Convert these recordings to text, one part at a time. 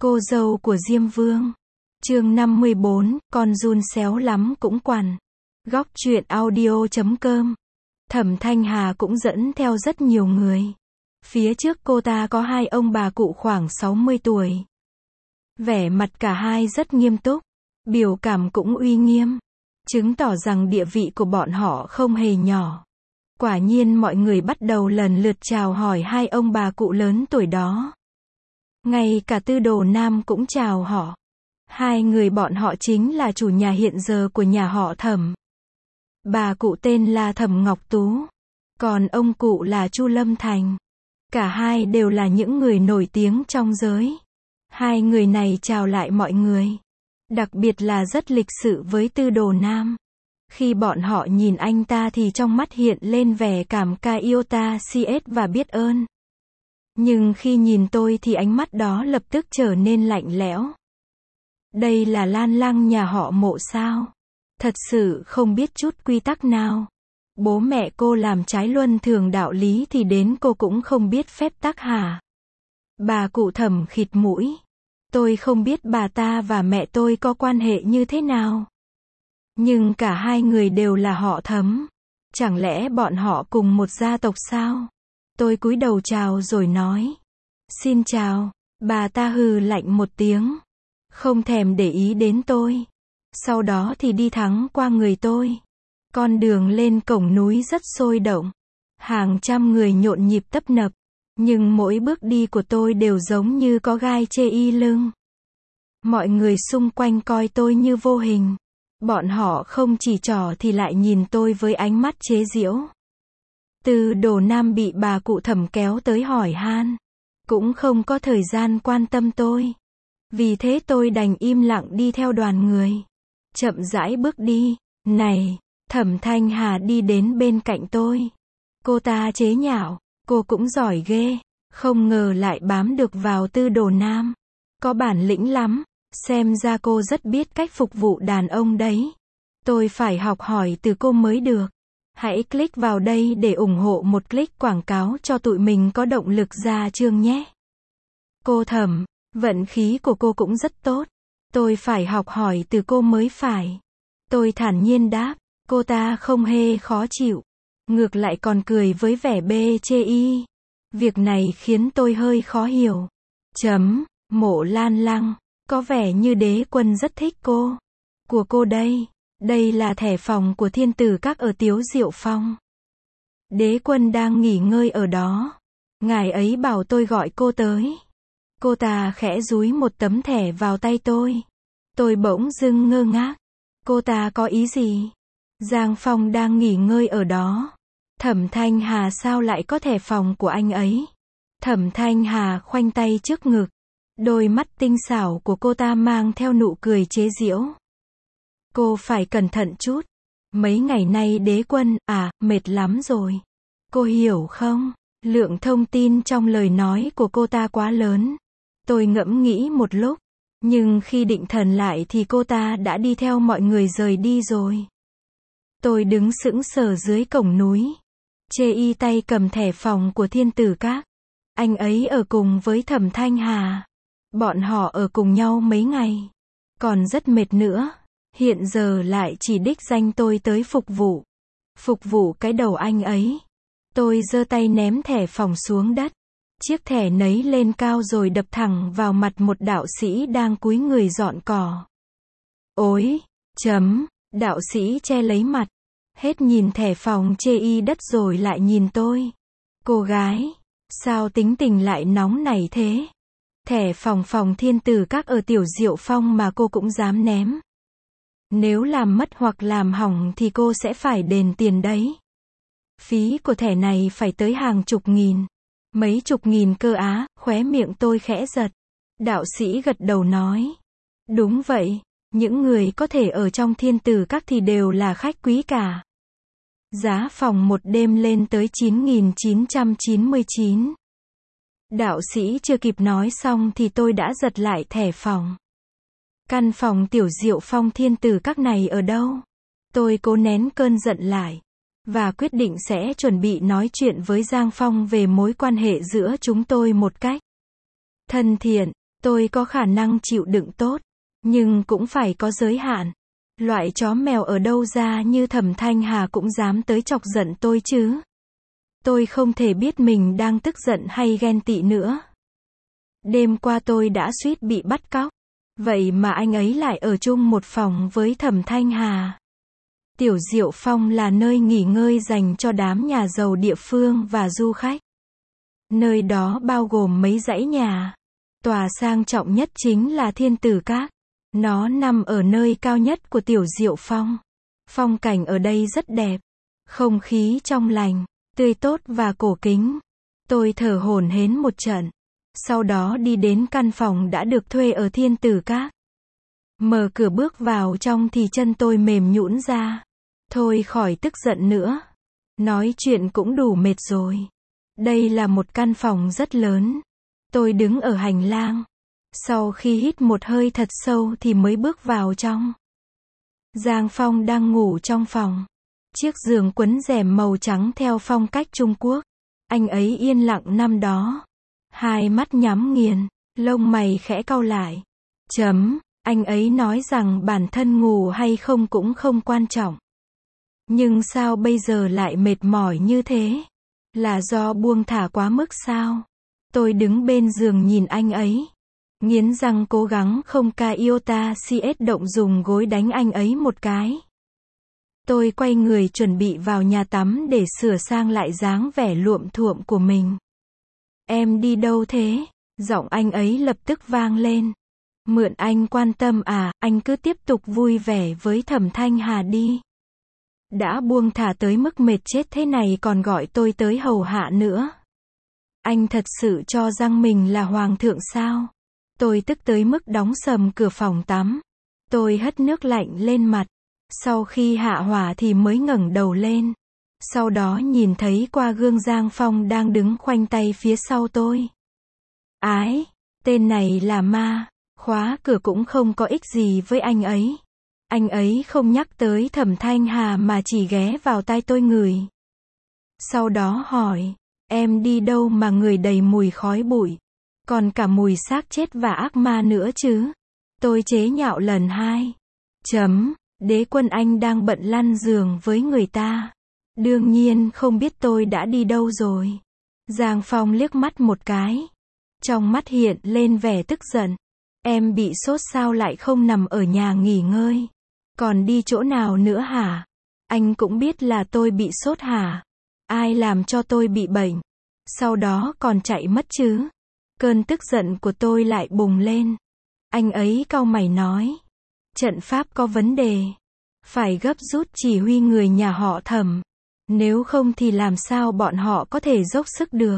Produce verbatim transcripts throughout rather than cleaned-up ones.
Cô dâu của Diêm Vương. Chương năm mươi bốn, con giun xéo lắm cũng quằn. Góc truyện audio chấm com. Thẩm Thanh Hà cũng dẫn theo rất nhiều người. Phía trước cô ta có hai ông bà cụ khoảng sáu mươi tuổi. Vẻ mặt cả hai rất nghiêm túc, biểu cảm cũng uy nghiêm, chứng tỏ rằng địa vị của bọn họ không hề nhỏ. Quả nhiên mọi người bắt đầu lần lượt chào hỏi hai ông bà cụ lớn tuổi đó. Ngay cả Tư Đồ Nam cũng chào họ. Hai người bọn họ chính là chủ nhà hiện giờ của nhà họ Thẩm. Bà cụ tên là Thẩm Ngọc Tú, còn ông cụ là Chu Lâm Thành. Cả hai đều là những người nổi tiếng trong giới. Hai người này chào lại mọi người. Đặc biệt là rất lịch sự với Tư Đồ Nam. Khi bọn họ nhìn anh ta thì trong mắt hiện lên vẻ cảm ca iota cs và biết ơn. Nhưng khi nhìn tôi thì ánh mắt đó lập tức trở nên lạnh lẽo. Đây là Lan Lăng nhà họ Mộ sao? Thật sự không biết chút quy tắc nào. Bố mẹ cô làm trái luân thường đạo lý thì đến cô cũng không biết phép tắc hả? Bà cụ Thẩm khịt mũi. Tôi không biết bà ta và mẹ tôi có quan hệ như thế nào. Nhưng cả hai người đều là họ Thẩm. Chẳng lẽ bọn họ cùng một gia tộc sao? Tôi cúi đầu chào rồi nói. Xin chào. Bà ta hừ lạnh một tiếng. Không thèm để ý đến tôi. Sau đó thì đi thẳng qua người tôi. Con đường lên cổng núi rất sôi động. Hàng trăm người nhộn nhịp tấp nập. Nhưng mỗi bước đi của tôi đều giống như có gai chê y lưng. Mọi người xung quanh coi tôi như vô hình. Bọn họ không chỉ trỏ thì lại nhìn tôi với ánh mắt chế giễu. Tư Đồ Nam bị bà cụ Thẩm kéo tới hỏi han. Cũng không có thời gian quan tâm tôi. Vì thế tôi đành im lặng đi theo đoàn người. Chậm rãi bước đi. Này, Thẩm Thanh Hà đi đến bên cạnh tôi. Cô ta chế nhạo. Cô cũng giỏi ghê. Không ngờ lại bám được vào Tư Đồ Nam. Có bản lĩnh lắm. Xem ra cô rất biết cách phục vụ đàn ông đấy. Tôi phải học hỏi từ cô mới được. Hãy click vào đây để ủng hộ một click quảng cáo cho tụi mình có động lực ra chương nhé. Cô Thẩm, vận khí của cô cũng rất tốt. Tôi phải học hỏi từ cô mới phải. Tôi thản nhiên đáp. Cô ta không hề khó chịu. Ngược lại còn cười với vẻ bê chê y. Việc này khiến tôi hơi khó hiểu. Chấm, Mộ Lan Lăng. Có vẻ như đế quân rất thích cô. Của cô đây. Đây là thẻ phòng của thiên tử các ở Tiếu Diệu Phong. Đế quân đang nghỉ ngơi ở đó. Ngài ấy bảo tôi gọi cô tới. Cô ta khẽ dúi một tấm thẻ vào tay tôi. Tôi bỗng dưng ngơ ngác. Cô ta có ý gì? Giang Phong đang nghỉ ngơi ở đó. Thẩm Thanh Hà sao lại có thẻ phòng của anh ấy? Thẩm Thanh Hà khoanh tay trước ngực. Đôi mắt tinh xảo của cô ta mang theo nụ cười chế giễu. Cô phải cẩn thận chút. Mấy ngày nay đế quân, à, mệt lắm rồi. Cô hiểu không? Lượng thông tin trong lời nói của cô ta quá lớn. Tôi ngẫm nghĩ một lúc. Nhưng khi định thần lại thì cô ta đã đi theo mọi người rời đi rồi. Tôi đứng sững sờ dưới cổng núi. Chê y tay cầm thẻ phòng của thiên tử các. Anh ấy ở cùng với Thẩm Thanh Hà. Bọn họ ở cùng nhau mấy ngày. Còn rất mệt nữa. Hiện giờ lại chỉ đích danh tôi tới phục vụ. Phục vụ cái đầu anh ấy. Tôi giơ tay ném thẻ phòng xuống đất. Chiếc thẻ nấy lên cao rồi đập thẳng vào mặt một đạo sĩ đang cúi người dọn cỏ. Ôi, chấm, đạo sĩ che lấy mặt. Hết nhìn thẻ phòng chê y đất rồi lại nhìn tôi. Cô gái, sao tính tình lại nóng nảy thế? Thẻ phòng phòng thiên tử các ở Tiểu Diệu Phong mà cô cũng dám ném. Nếu làm mất hoặc làm hỏng thì cô sẽ phải đền tiền đấy. Phí của thẻ này phải tới hàng chục nghìn. Mấy chục nghìn cơ á, khóe miệng tôi khẽ giật. Đạo sĩ gật đầu nói. Đúng vậy, những người có thể ở trong thiên tử các thì đều là khách quý cả. Giá phòng một đêm lên tới chín nghìn chín trăm chín mươi chín. Đạo sĩ chưa kịp nói xong thì tôi đã giật lại thẻ phòng. Căn phòng Tiểu Diệu Phong thiên tử các này ở đâu? Tôi cố nén cơn giận lại. Và quyết định sẽ chuẩn bị nói chuyện với Giang Phong về mối quan hệ giữa chúng tôi một cách thân thiện. Tôi có khả năng chịu đựng tốt, nhưng cũng phải có giới hạn. Loại chó mèo ở đâu ra như Thẩm Thanh Hà cũng dám tới chọc giận tôi chứ. Tôi không thể biết mình đang tức giận hay ghen tị nữa. Đêm qua tôi đã suýt bị bắt cóc. Vậy mà anh ấy lại ở chung một phòng với Thẩm Thanh Hà. Tiểu Diệu Phong là nơi nghỉ ngơi dành cho đám nhà giàu địa phương và du khách. Nơi đó bao gồm mấy dãy nhà. Tòa sang trọng nhất chính là Thiên Tử Các. Nó nằm ở nơi cao nhất của Tiểu Diệu Phong. Phong cảnh ở đây rất đẹp. Không khí trong lành, tươi tốt và cổ kính. Tôi thở hổn hển một trận. Sau đó đi đến căn phòng đã được thuê ở Thiên Tử Các. Mở cửa bước vào trong thì chân tôi mềm nhũn ra. Thôi khỏi tức giận nữa. Nói chuyện cũng đủ mệt rồi. Đây là một căn phòng rất lớn. Tôi đứng ở hành lang. Sau khi hít một hơi thật sâu thì mới bước vào trong. Giang Phong đang ngủ trong phòng. Chiếc giường quấn rèm màu trắng theo phong cách Trung Quốc. Anh ấy yên lặng nằm đó. Hai mắt nhắm nghiền, lông mày khẽ cau lại. Chấm, anh ấy nói rằng bản thân ngủ hay không cũng không quan trọng. Nhưng sao bây giờ lại mệt mỏi như thế? Là do buông thả quá mức sao? Tôi đứng bên giường nhìn anh ấy. Nghiến răng cố gắng không ca iota cs động dùng gối đánh anh ấy một cái. Tôi quay người chuẩn bị vào nhà tắm để sửa sang lại dáng vẻ luộm thuộm của mình. Em đi đâu thế? Giọng anh ấy lập tức vang lên. Mượn anh quan tâm à, anh cứ tiếp tục vui vẻ với Thẩm Thanh Hà đi. Đã buông thả tới mức mệt chết thế này còn gọi tôi tới hầu hạ nữa. Anh thật sự cho rằng mình là hoàng thượng sao? Tôi tức tới mức đóng sầm cửa phòng tắm. Tôi hất nước lạnh lên mặt. Sau khi hạ hỏa thì mới ngẩng đầu lên. Sau đó nhìn thấy qua gương Giang Phong đang đứng khoanh tay phía sau tôi. Ái, tên này là ma. Khóa cửa cũng không có ích gì với anh ấy. Anh ấy không nhắc tới Thẩm Thanh Hà mà chỉ ghé vào tai tôi ngửi. Sau đó hỏi, em đi đâu mà người đầy mùi khói bụi, còn cả mùi xác chết và ác ma nữa chứ? Tôi chế nhạo lần hai. Chấm, đế quân anh đang bận lăn giường với người ta. Đương nhiên không biết tôi đã đi đâu rồi. Giang Phong liếc mắt một cái. Trong mắt hiện lên vẻ tức giận. Em bị sốt sao lại không nằm ở nhà nghỉ ngơi? Còn đi chỗ nào nữa hả? Anh cũng biết là tôi bị sốt hả? Ai làm cho tôi bị bệnh? Sau đó còn chạy mất chứ? Cơn tức giận của tôi lại bùng lên. Anh ấy cau mày nói. Trận pháp có vấn đề. Phải gấp rút chỉ huy người nhà họ Thẩm. Nếu không thì làm sao bọn họ có thể dốc sức được?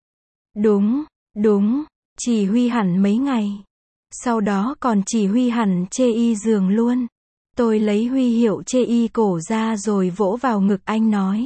Đúng, đúng, chỉ huy hẳn mấy ngày. Sau đó còn chỉ huy hẳn chê y giường luôn. Tôi lấy huy hiệu chê y cổ ra rồi vỗ vào ngực anh nói.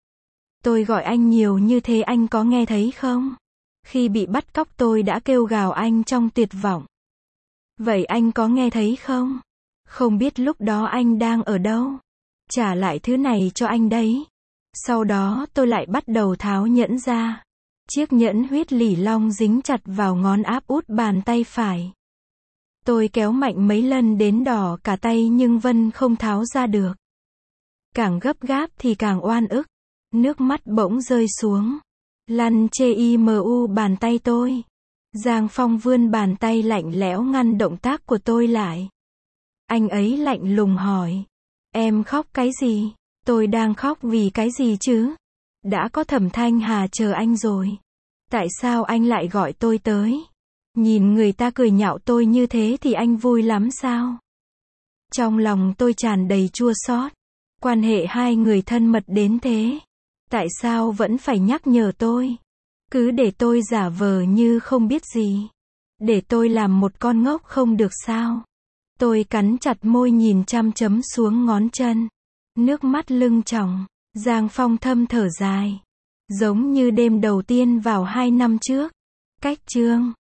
Tôi gọi anh nhiều như thế anh có nghe thấy không? Khi bị bắt cóc tôi đã kêu gào anh trong tuyệt vọng. Vậy anh có nghe thấy không? Không biết lúc đó anh đang ở đâu? Trả lại thứ này cho anh đấy. Sau đó tôi lại bắt đầu tháo nhẫn ra. Chiếc nhẫn huyết lỷ long dính chặt vào ngón áp út bàn tay phải. Tôi kéo mạnh mấy lần đến đỏ cả tay nhưng Vân không tháo ra được. Càng gấp gáp thì càng oan ức. Nước mắt bỗng rơi xuống. Lăn chê imu bàn tay tôi. Giang Phong vươn bàn tay lạnh lẽo ngăn động tác của tôi lại. Anh ấy lạnh lùng hỏi. Em khóc cái gì? Tôi đang khóc vì cái gì chứ? Đã có Thẩm Thanh Hà chờ anh rồi. Tại sao anh lại gọi tôi tới? Nhìn người ta cười nhạo tôi như thế thì anh vui lắm sao? Trong lòng tôi tràn đầy chua xót. Quan hệ hai người thân mật đến thế. Tại sao vẫn phải nhắc nhở tôi? Cứ để tôi giả vờ như không biết gì. Để tôi làm một con ngốc không được sao? Tôi cắn chặt môi nhìn chăm chấm xuống ngón chân. Nước mắt lưng tròng. Giang Phong thâm thở dài. Giống như đêm đầu tiên vào hai năm trước. Cách chương